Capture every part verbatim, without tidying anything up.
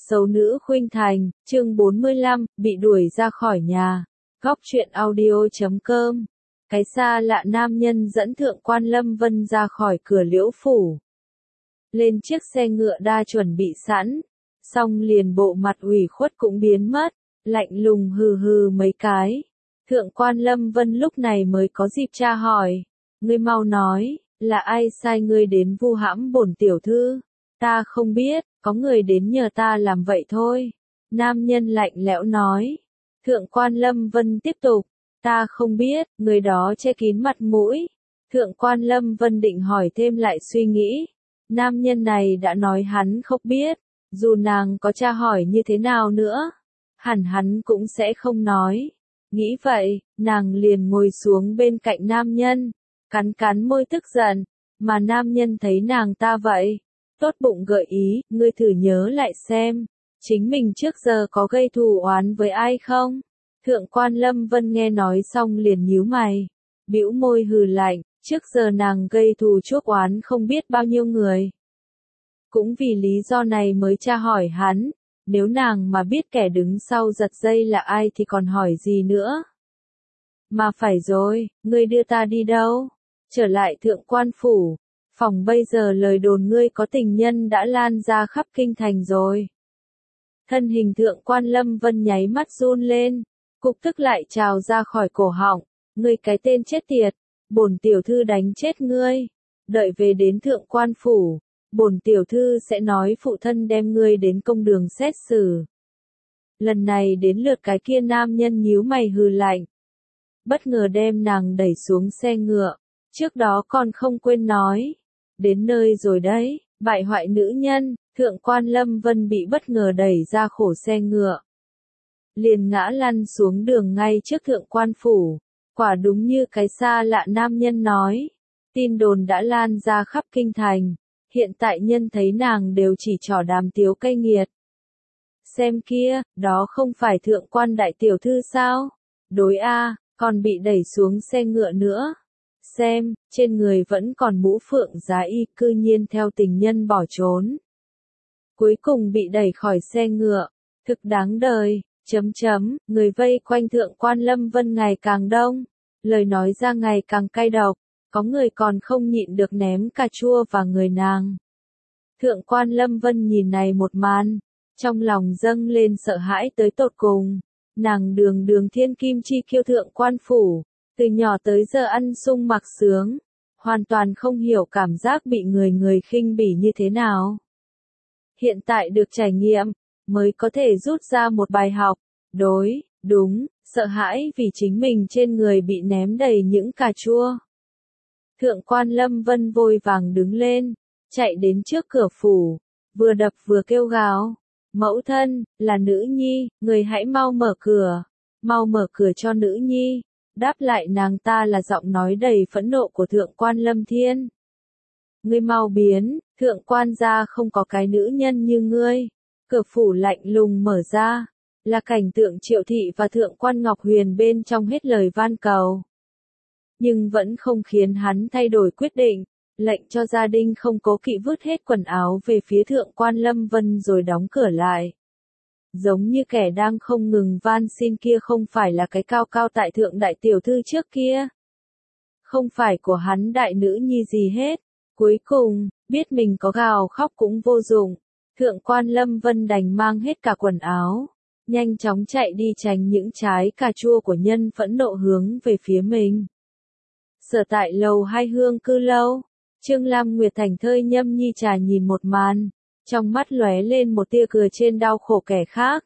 Xấu nữ khuynh thành, chương bốn mươi lăm, bị đuổi ra khỏi nhà. Góc truyện audio chấm com. Cái xa lạ nam nhân dẫn Thượng quan Lâm Vân ra khỏi cửa Liễu phủ. Lên chiếc xe ngựa đa chuẩn bị sẵn, xong liền bộ mặt ủy khuất cũng biến mất, lạnh lùng hừ hừ mấy cái. Thượng quan Lâm Vân lúc này mới có dịp tra hỏi, ngươi mau nói, là ai sai ngươi đến vu hãm bổn tiểu thư? Ta không biết, có người đến nhờ ta làm vậy thôi. Nam nhân lạnh lẽo nói. Thượng quan Lâm Vân tiếp tục, ta không biết, người đó che kín mặt mũi. Thượng quan Lâm Vân định hỏi thêm lại suy nghĩ. Nam nhân này đã nói hắn không biết, dù nàng có tra hỏi như thế nào nữa, hẳn hắn cũng sẽ không nói. Nghĩ vậy, nàng liền ngồi xuống bên cạnh nam nhân, cắn cắn môi tức giận, mà nam nhân thấy nàng ta vậy, tốt bụng gợi ý, ngươi thử nhớ lại xem, chính mình trước giờ có gây thù oán với ai không? Thượng quan Lâm Vân nghe nói xong liền nhíu mày, bĩu môi hừ lạnh, trước giờ nàng gây thù chuốc oán không biết bao nhiêu người. Cũng vì lý do này mới tra hỏi hắn, nếu nàng mà biết kẻ đứng sau giật dây là ai thì còn hỏi gì nữa. Mà phải rồi, ngươi đưa ta đi đâu? Trở lại thượng quan phủ. Phòng bây giờ lời đồn ngươi có tình nhân đã lan ra khắp kinh thành rồi. Thân hình thượng quan Lâm Vân nháy mắt run lên, cục tức lại trào ra khỏi cổ họng, ngươi cái tên chết tiệt, bổn tiểu thư đánh chết ngươi, đợi về đến thượng quan phủ, bổn tiểu thư sẽ nói phụ thân đem ngươi đến công đường xét xử. Lần này đến lượt cái kia nam nhân nhíu mày hừ lạnh, bất ngờ đem nàng đẩy xuống xe ngựa, trước đó còn không quên nói. Đến nơi rồi đấy, bại hoại nữ nhân, thượng quan Lâm Vân bị bất ngờ đẩy ra khổ xe ngựa. Liền ngã lăn xuống đường ngay trước thượng quan phủ, quả đúng như cái xa lạ nam nhân nói. Tin đồn đã lan ra khắp kinh thành, hiện tại nhân thấy nàng đều chỉ trỏ đàm tiếu cay nghiệt. Xem kia, đó không phải thượng quan đại tiểu thư sao? Đối a, còn bị đẩy xuống xe ngựa nữa. Xem, trên người vẫn còn mũ phượng giá y cư nhiên theo tình nhân bỏ trốn. Cuối cùng bị đẩy khỏi xe ngựa, thực đáng đời, chấm chấm, người vây quanh thượng quan Lâm Vân ngày càng đông, lời nói ra ngày càng cay độc, có người còn không nhịn được ném cà chua vào người nàng. Thượng quan Lâm Vân nhìn này một màn, trong lòng dâng lên sợ hãi tới tột cùng, nàng đường đường thiên kim chi kiêu thượng quan phủ. Từ nhỏ tới giờ ăn sung mặc sướng, hoàn toàn không hiểu cảm giác bị người người khinh bỉ như thế nào. Hiện tại được trải nghiệm, mới có thể rút ra một bài học, đối, đúng, sợ hãi vì chính mình trên người bị ném đầy những cà chua. Thượng quan Lâm Vân vội vàng đứng lên, chạy đến trước cửa phủ, vừa đập vừa kêu gào, mẫu thân, là nữ nhi, người hãy mau mở cửa, mau mở cửa cho nữ nhi. Đáp lại nàng ta là giọng nói đầy phẫn nộ của thượng quan Lâm Thiên. Ngươi mau biến, thượng quan gia không có cái nữ nhân như ngươi. Cửa phủ lạnh lùng mở ra, là cảnh tượng Triệu Thị và thượng quan Ngọc Huyền bên trong hết lời van cầu. Nhưng vẫn không khiến hắn thay đổi quyết định, lệnh cho gia đình không cố kỵ vứt hết quần áo về phía thượng quan Lâm Vân rồi đóng cửa lại. Giống như kẻ đang không ngừng van xin kia không phải là cái cao cao tại thượng đại tiểu thư trước kia. Không phải của hắn đại nữ nhi gì hết. Cuối cùng, biết mình có gào khóc cũng vô dụng. Thượng quan Lâm Vân đành mang hết cả quần áo. Nhanh chóng chạy đi tránh những trái cà chua của nhân phẫn nộ hướng về phía mình. Sở tại lầu hai hương cư lâu. Trương Lam Nguyệt thành thơi nhâm nhi trà nhìn một màn. Trong mắt lóe lên một tia cười trên đau khổ kẻ khác.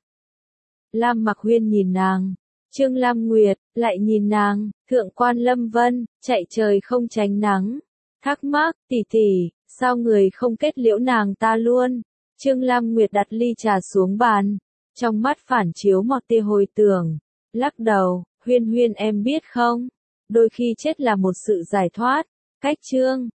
Lam Mặc Huyên nhìn nàng, Trương Lam Nguyệt, lại nhìn nàng, thượng quan Lâm Vân, chạy trời không tránh nắng. Thắc mắc, tỷ tỷ, sao người không kết liễu nàng ta luôn? Trương Lam Nguyệt đặt ly trà xuống bàn, trong mắt phản chiếu một tia hồi tưởng, lắc đầu, Huyên Huyên em biết không? Đôi khi chết là một sự giải thoát, cách Trương